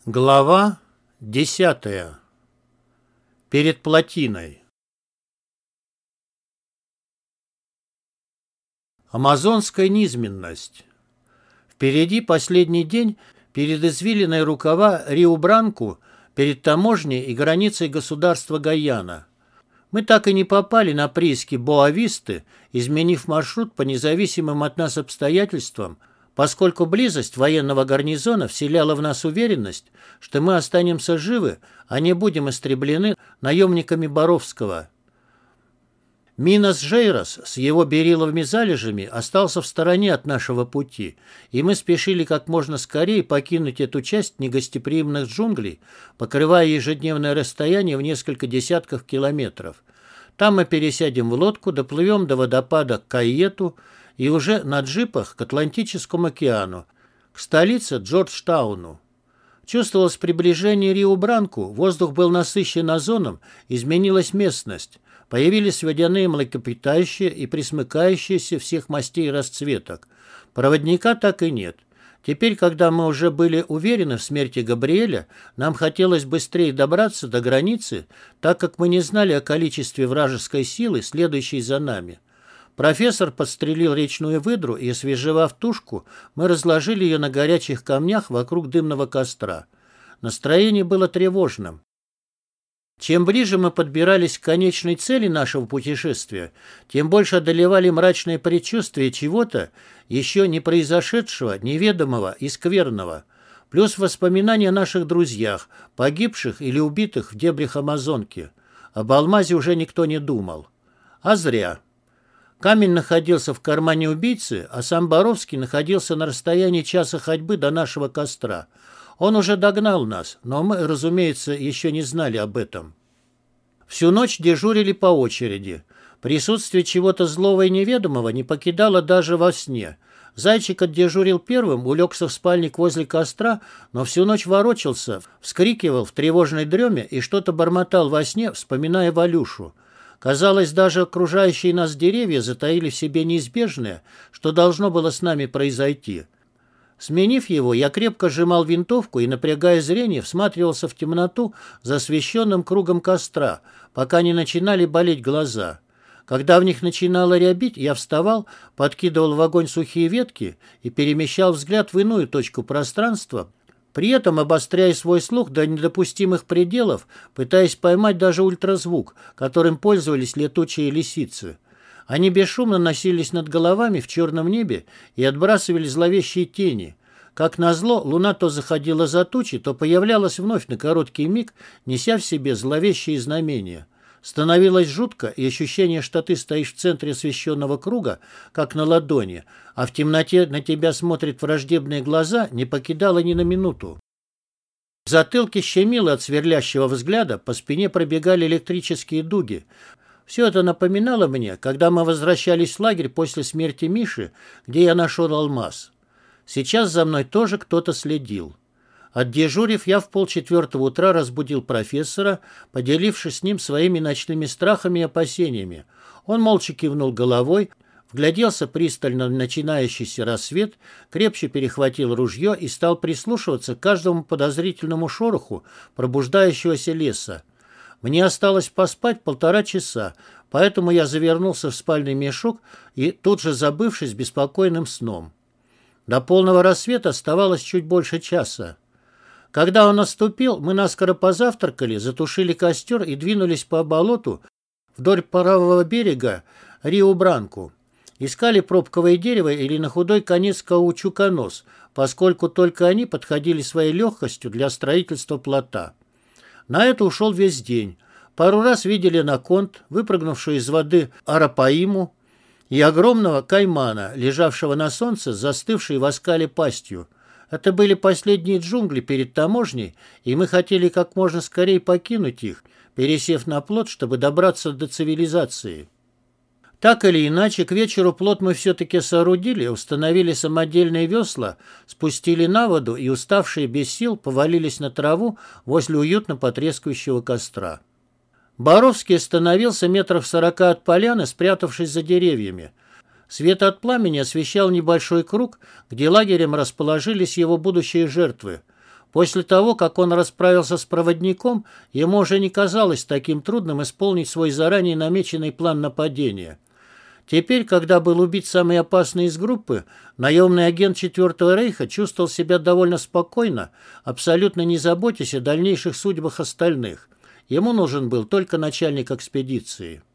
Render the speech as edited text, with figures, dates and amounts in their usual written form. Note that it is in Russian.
Глава 10. Перед плотиной. Амазонская низменность. Впереди последний день перед извилиной рукава Риу-Бранку, перед таможней и границей государства Гайана. Мы так и не попали на прииски Боа-Висты, изменив маршрут по независимым от нас обстоятельствам, поскольку близость военного гарнизона вселяла в нас уверенность, что мы останемся живы, а не будем истреблены наемниками Боровского. Минас-Жейрос с его берилловыми залежами остался в стороне от нашего пути, и мы спешили как можно скорее покинуть эту часть негостеприимных джунглей, покрывая ежедневное расстояние в несколько десятков километров. Там мы пересядем в лодку, доплывем до водопада Кайету и уже на джипах к Атлантическому океану, к столице Джорджтауну. Чувствовалось приближение Риу-Бранку, воздух был насыщен озоном, изменилась местность. Появились водяные млекопитающие и пресмыкающиеся всех мастей и расцветок. Проводника так и нет. Теперь, когда мы уже были уверены в смерти Габриэля, нам хотелось быстрее добраться до границы, так как мы не знали о количестве вражеской силы, следующей за нами. Профессор подстрелил речную выдру, и, освежевав тушку, мы разложили ее на горячих камнях вокруг дымного костра. Настроение было тревожным. Чем ближе мы подбирались к конечной цели нашего путешествия, тем больше одолевали мрачные предчувствия чего-то, еще не произошедшего, неведомого и скверного, плюс воспоминания о наших друзьях, погибших или убитых в дебрях Амазонки. Об алмазе уже никто не думал. А зря. Камень находился в кармане убийцы, а сам Боровский находился на расстоянии часа ходьбы до нашего костра. Он уже догнал нас, но мы, разумеется, еще не знали об этом. Всю ночь дежурили по очереди. Присутствие чего-то злого и неведомого не покидало даже во сне. Зайчик отдежурил первым, улегся в спальник возле костра, но всю ночь ворочался, вскрикивал в тревожной дреме и что-то бормотал во сне, вспоминая Валюшу. Казалось, даже окружающие нас деревья затаили в себе неизбежное, что должно было с нами произойти. Сменив его, я крепко сжимал винтовку и, напрягая зрение, всматривался в темноту за освещенным кругом костра, пока не начинали болеть глаза. Когда в них начинало рябить, я вставал, подкидывал в огонь сухие ветки и перемещал взгляд в иную точку пространства, при этом обостряя свой слух до недопустимых пределов, пытаясь поймать даже ультразвук, которым пользовались летучие лисицы. Они бесшумно носились над головами в черном небе и отбрасывали зловещие тени. Как назло, луна то заходила за тучи, то появлялась вновь на короткий миг, неся в себе зловещие знамения. Становилось жутко, и ощущение, что ты стоишь в центре освещенного круга, как на ладони, а в темноте на тебя смотрят враждебные глаза, не покидало ни на минуту. В затылке щемило от сверлящего взгляда, по спине пробегали электрические дуги. Все это напоминало мне, когда мы возвращались в лагерь после смерти Миши, где я нашел алмаз. Сейчас за мной тоже кто-то следил. Отдежурив, я в 3:30 утра разбудил профессора, поделившись с ним своими ночными страхами и опасениями. Он молча кивнул головой, вгляделся пристально в начинающийся рассвет, крепче перехватил ружье и стал прислушиваться к каждому подозрительному шороху пробуждающегося леса. Мне осталось поспать 1,5 часа, поэтому я завернулся в спальный мешок и тут же забывшись беспокойным сном. До полного рассвета оставалось чуть больше часа. Когда он наступил, мы наскоро позавтракали, затушили костер и двинулись по болоту вдоль правого берега Риу-Бранку. Искали пробковое дерево или на худой конец каучуконос, поскольку только они подходили своей легкостью для строительства плота. На это ушел весь день. Пару раз видели наконт, выпрыгнувшую из воды арапаиму, и огромного каймана, лежавшего на солнце, застывшей в оскале пастью. Это были последние джунгли перед таможней, и мы хотели как можно скорее покинуть их, пересев на плот, чтобы добраться до цивилизации. Так или иначе, к вечеру плот мы все-таки соорудили, установили самодельные весла, спустили на воду и, уставшие без сил, повалились на траву возле уютно потрескивающего костра. Боровский остановился 40 от поляны, спрятавшись за деревьями. Свет от пламени освещал небольшой круг, где лагерем расположились его будущие жертвы. После того, как он расправился с проводником, ему уже не казалось таким трудным исполнить свой заранее намеченный план нападения. Теперь, когда был убит самый опасный из группы, наемный агент Четвертого Рейха чувствовал себя довольно спокойно, абсолютно не заботясь о дальнейших судьбах остальных. Ему нужен был только начальник экспедиции.